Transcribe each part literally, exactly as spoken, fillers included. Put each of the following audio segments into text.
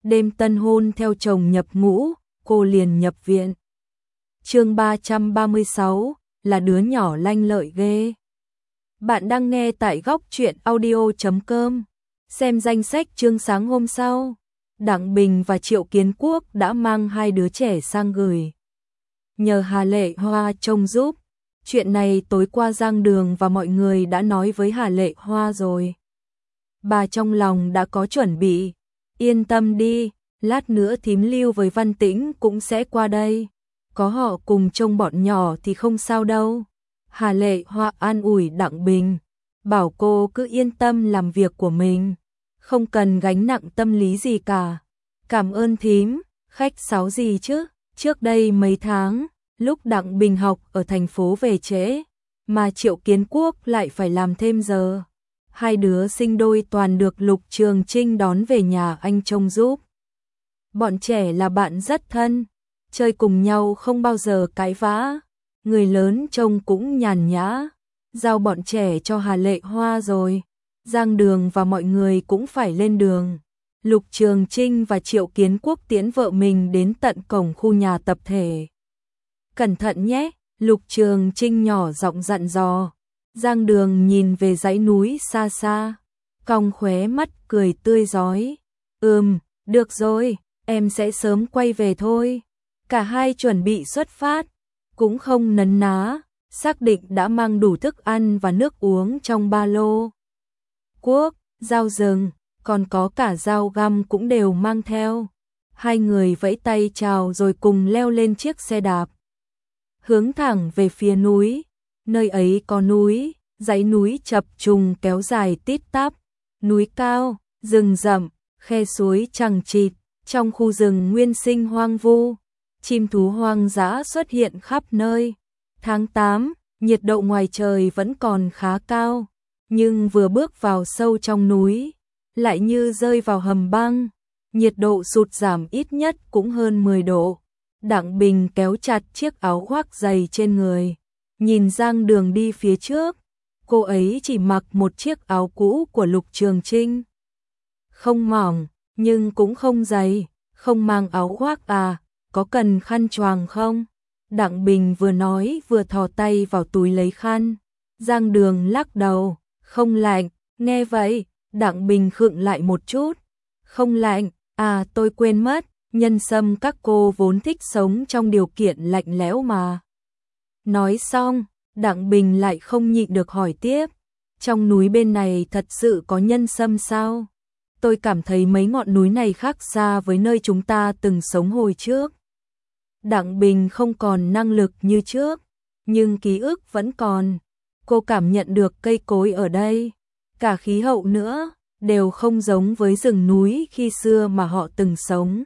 đêm tân hôn theo chồng nhập ngũ, cô liền nhập viện. Chương ba trăm ba mươi sáu là đứa nhỏ lanh lợi ghê. Bạn đang nghe tại góc truyện audio chấm com. Xem danh sách chương sáng hôm sau. Đặng Bình và Triệu Kiến Quốc đã mang hai đứa trẻ sang gửi. Nhờ Hà Lệ Hoa trông giúp. Chuyện này tối qua Giang Đường và mọi người đã nói với Hà Lệ Hoa rồi. Bà trong lòng đã có chuẩn bị. Yên tâm đi, lát nữa thím Lưu với Văn Tĩnh cũng sẽ qua đây. Có họ cùng trông bọn nhỏ thì không sao đâu. Hà Lệ Hoa an ủi Đặng Bình, bảo cô cứ yên tâm làm việc của mình, không cần gánh nặng tâm lý gì cả. Cảm ơn thím, khách sáo gì chứ, trước đây mấy tháng, lúc Đặng Bình học ở thành phố về trễ, mà Triệu Kiến Quốc lại phải làm thêm giờ. Hai đứa sinh đôi toàn được Lục Trường Trinh đón về nhà anh trông giúp. Bọn trẻ là bạn rất thân, chơi cùng nhau không bao giờ cãi vã, người lớn trông cũng nhàn nhã. Giao bọn trẻ cho Hà Lệ Hoa rồi, Giang Đường và mọi người cũng phải lên đường. Lục Trường Trinh và Triệu Kiến Quốc tiễn vợ mình đến tận cổng khu nhà tập thể. Cẩn thận nhé, Lục Trường Trinh nhỏ giọng dặn dò. Giang Đường nhìn về dãy núi xa xa, cong khóe mắt cười tươi rói. Ừm, được rồi, em sẽ sớm quay về thôi. Cả hai chuẩn bị xuất phát, cũng không nấn ná, xác định đã mang đủ thức ăn và nước uống trong ba lô. Quốc, dao rừng, còn có cả dao găm cũng đều mang theo. Hai người vẫy tay chào rồi cùng leo lên chiếc xe đạp. Hướng thẳng về phía núi, nơi ấy có núi, dãy núi chập trùng kéo dài tít tắp, núi cao, rừng rậm, khe suối chằng chịt, trong khu rừng nguyên sinh hoang vu, chim thú hoang dã xuất hiện khắp nơi. Tháng tám, nhiệt độ ngoài trời vẫn còn khá cao, nhưng vừa bước vào sâu trong núi, lại như rơi vào hầm băng, nhiệt độ sụt giảm ít nhất cũng hơn mười độ. Đặng Bình kéo chặt chiếc áo khoác dày trên người, nhìn Giang Đường đi phía trước, cô ấy chỉ mặc một chiếc áo cũ của Lục Trường Trinh. Không mỏng, nhưng cũng không dày, không mang áo khoác à, có cần khăn choàng không? Đặng Bình vừa nói vừa thò tay vào túi lấy khăn. Giang Đường lắc đầu, không lạnh. Nghe vậy, Đặng Bình khựng lại một chút. Không lạnh, à tôi quên mất, nhân sâm các cô vốn thích sống trong điều kiện lạnh lẽo mà. Nói xong, Đặng Bình lại không nhịn được hỏi tiếp, trong núi bên này thật sự có nhân sâm sao? Tôi cảm thấy mấy ngọn núi này khác xa với nơi chúng ta từng sống hồi trước. Đặng Bình không còn năng lực như trước, nhưng ký ức vẫn còn. Cô cảm nhận được cây cối ở đây, cả khí hậu nữa, đều không giống với rừng núi khi xưa mà họ từng sống.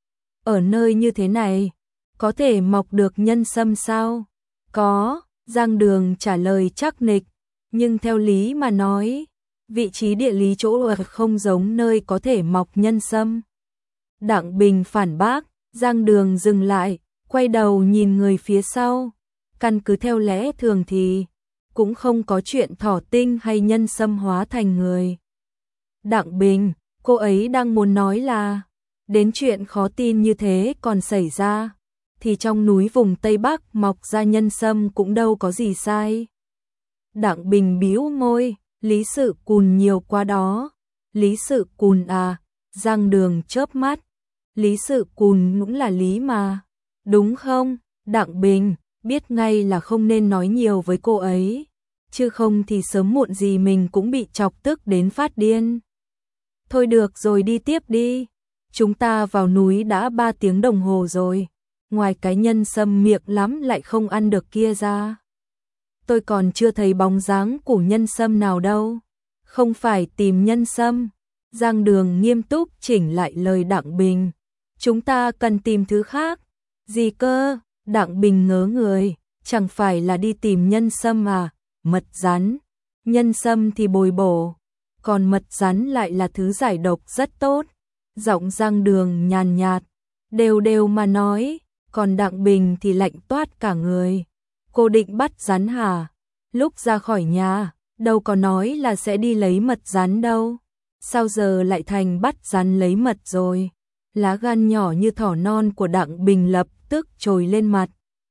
Ở nơi như thế này, có thể mọc được nhân sâm sao? Có, Giang Đường trả lời chắc nịch, nhưng theo lý mà nói, vị trí địa lý chỗ ở không giống nơi có thể mọc nhân sâm. Đặng Bình phản bác, Giang Đường dừng lại, quay đầu nhìn người phía sau. Căn cứ theo lẽ thường thì cũng không có chuyện thỏ tinh hay nhân sâm hóa thành người. Đặng Bình, cô ấy đang muốn nói là đến chuyện khó tin như thế còn xảy ra, thì trong núi vùng Tây Bắc mọc ra nhân sâm cũng đâu có gì sai. Đặng Bình bĩu môi, Lý Sự Cùn nhiều quá đó. Lý Sự Cùn à? Giang Đường chớp mắt. Lý Sự Cùn cũng là Lý mà, đúng không? Đặng Bình biết ngay là không nên nói nhiều với cô ấy, chứ không thì sớm muộn gì mình cũng bị chọc tức đến phát điên. Thôi được rồi, đi tiếp đi. Chúng ta vào núi đã ba tiếng đồng hồ rồi, ngoài cái nhân sâm miệng lắm lại không ăn được kia ra, tôi còn chưa thấy bóng dáng của nhân sâm nào đâu. Không phải tìm nhân sâm. Giang Đường nghiêm túc chỉnh lại lời Đặng Bình. Chúng ta cần tìm thứ khác. Gì cơ? Đặng Bình ngớ người. Chẳng phải là đi tìm nhân sâm à? Mật rắn. Nhân sâm thì bồi bổ, còn mật rắn lại là thứ giải độc rất tốt. Giọng Giang Đường nhàn nhạt, đều đều mà nói, còn Đặng Bình thì lạnh toát cả người. Cô định bắt rắn hả? Lúc ra khỏi nhà, đâu có nói là sẽ đi lấy mật rắn đâu. Sao giờ lại thành bắt rắn lấy mật rồi? Lá gan nhỏ như thỏ non của Đặng Bình lập tức trồi lên mặt.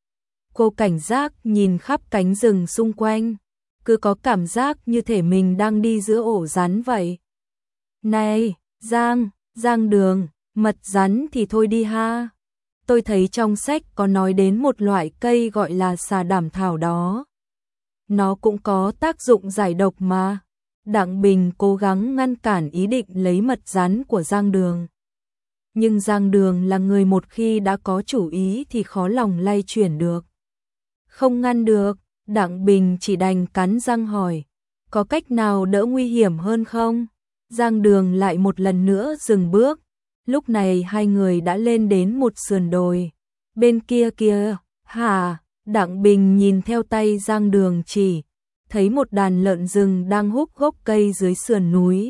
Cô cảnh giác nhìn khắp cánh rừng xung quanh, cứ có cảm giác như thể mình đang đi giữa ổ rắn vậy. Này, Giang, Giang Đường, mật rắn thì thôi đi ha. Tôi thấy trong sách có nói đến một loại cây gọi là xà đảm thảo đó. Nó cũng có tác dụng giải độc mà. Đặng Bình cố gắng ngăn cản ý định lấy mật rắn của Giang Đường. Nhưng Giang Đường là người một khi đã có chủ ý thì khó lòng lay chuyển được. Không ngăn được, Đặng Bình chỉ đành cắn răng hỏi, có cách nào đỡ nguy hiểm hơn không? Giang Đường lại một lần nữa dừng bước, lúc này hai người đã lên đến một sườn đồi. Bên kia kia, hả? Đặng Bình nhìn theo tay Giang Đường chỉ, thấy một đàn lợn rừng đang húc gốc cây dưới sườn núi.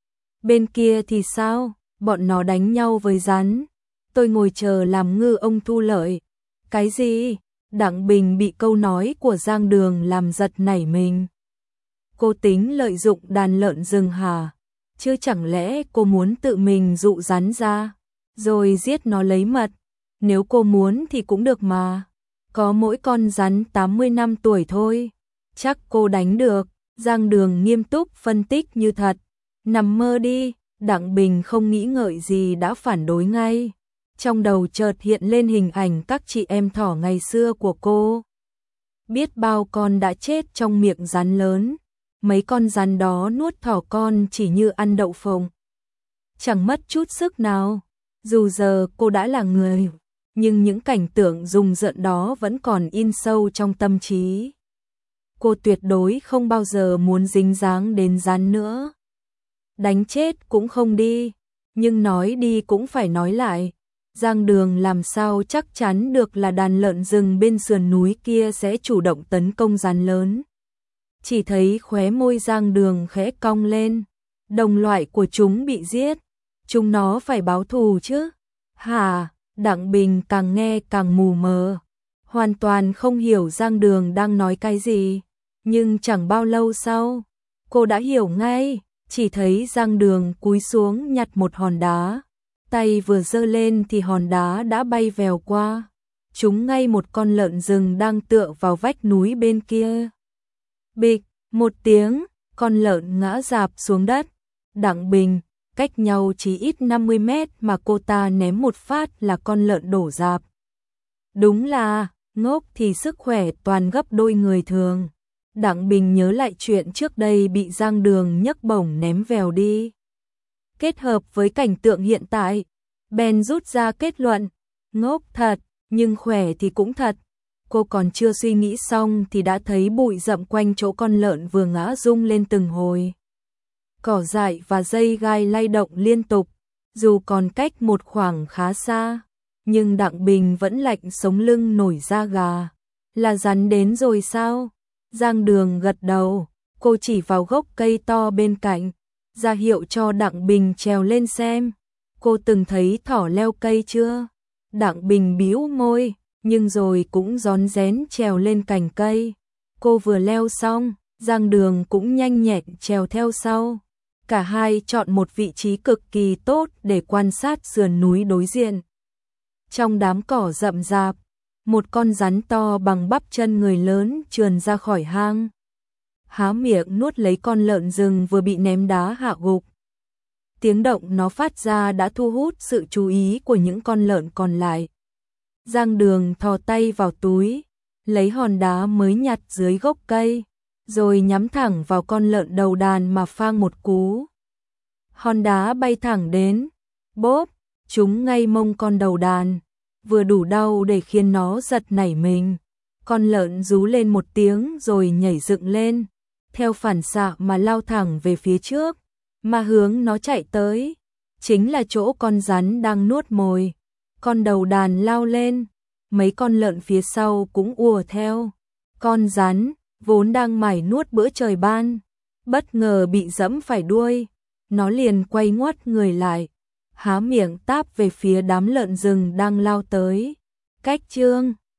Bên kia thì sao? Bọn nó đánh nhau với rắn. Tôi ngồi chờ làm ngư ông thu lợi. Cái gì? Đặng Bình bị câu nói của Giang Đường làm giật nảy mình. Cô tính lợi dụng đàn lợn rừng hả? Chứ chẳng lẽ cô muốn tự mình dụ rắn ra, rồi giết nó lấy mật? Nếu cô muốn thì cũng được mà. Có mỗi con rắn tám mươi năm tuổi thôi. Chắc cô đánh được. Giang Đường nghiêm túc phân tích như thật. Nằm mơ đi. Đặng Bình không nghĩ ngợi gì đã phản đối ngay. Trong đầu chợt hiện lên hình ảnh các chị em thỏ ngày xưa của cô. Biết bao con đã chết trong miệng rắn lớn. Mấy con rắn đó nuốt thỏ con chỉ như ăn đậu phộng. Chẳng mất chút sức nào. Dù giờ cô đã là người, nhưng những cảnh tượng rùng rợn đó vẫn còn in sâu trong tâm trí. Cô tuyệt đối không bao giờ muốn dính dáng đến rắn nữa. Đánh chết cũng không đi, nhưng nói đi cũng phải nói lại. Giang Đường làm sao chắc chắn được là đàn lợn rừng bên sườn núi kia sẽ chủ động tấn công rắn lớn. Chỉ thấy khóe môi Giang Đường khẽ cong lên. Đồng loại của chúng bị giết, chúng nó phải báo thù chứ. Hả? Đặng Bình càng nghe càng mù mờ, hoàn toàn không hiểu Giang Đường đang nói cái gì. Nhưng chẳng bao lâu sau, cô đã hiểu ngay. Chỉ thấy Giang Đường cúi xuống nhặt một hòn đá, tay vừa giơ lên thì hòn đá đã bay vèo qua, trúng ngay một con lợn rừng đang tựa vào vách núi bên kia. Bịch, một tiếng, con lợn ngã rạp xuống đất. Đặng Bình, cách nhau chỉ ít năm mươi mét mà cô ta ném một phát là con lợn đổ rạp. Đúng là, ngốc thì sức khỏe toàn gấp đôi người thường. Đặng Bình nhớ lại chuyện trước đây bị Giang Đường nhấc bổng ném vèo đi. Kết hợp với cảnh tượng hiện tại, bèn rút ra kết luận, ngốc thật, nhưng khỏe thì cũng thật. Cô còn chưa suy nghĩ xong thì đã thấy bụi rậm quanh chỗ con lợn vừa ngã rung lên từng hồi. Cỏ dại và dây gai lay động liên tục, dù còn cách một khoảng khá xa, nhưng Đặng Bình vẫn lạnh sống lưng nổi da gà. Là rắn đến rồi sao? Giang Đường gật đầu, cô chỉ vào gốc cây to bên cạnh, ra hiệu cho Đặng Bình trèo lên xem. Cô từng thấy thỏ leo cây chưa? Đặng Bình bĩu môi, nhưng rồi cũng rón rén trèo lên cành cây. Cô vừa leo xong, Giang Đường cũng nhanh nhẹn trèo theo sau. Cả hai chọn một vị trí cực kỳ tốt để quan sát sườn núi đối diện. Trong đám cỏ rậm rạp, một con rắn to bằng bắp chân người lớn trườn ra khỏi hang. Há miệng nuốt lấy con lợn rừng vừa bị ném đá hạ gục. Tiếng động nó phát ra đã thu hút sự chú ý của những con lợn còn lại. Giang Đường thò tay vào túi, lấy hòn đá mới nhặt dưới gốc cây, rồi nhắm thẳng vào con lợn đầu đàn mà phang một cú. Hòn đá bay thẳng đến, bốp, trúng ngay mông con đầu đàn, vừa đủ đau để khiến nó giật nảy mình. Con lợn rú lên một tiếng rồi nhảy dựng lên, theo phản xạ mà lao thẳng về phía trước, mà hướng nó chạy tới chính là chỗ con rắn đang nuốt mồi. Con đầu đàn lao lên, mấy con lợn phía sau cũng ùa theo. Con rắn vốn đang mải nuốt bữa trời ban, bất ngờ bị giẫm phải đuôi, nó liền quay ngoắt người lại, há miệng táp về phía đám lợn rừng đang lao tới. Cách chương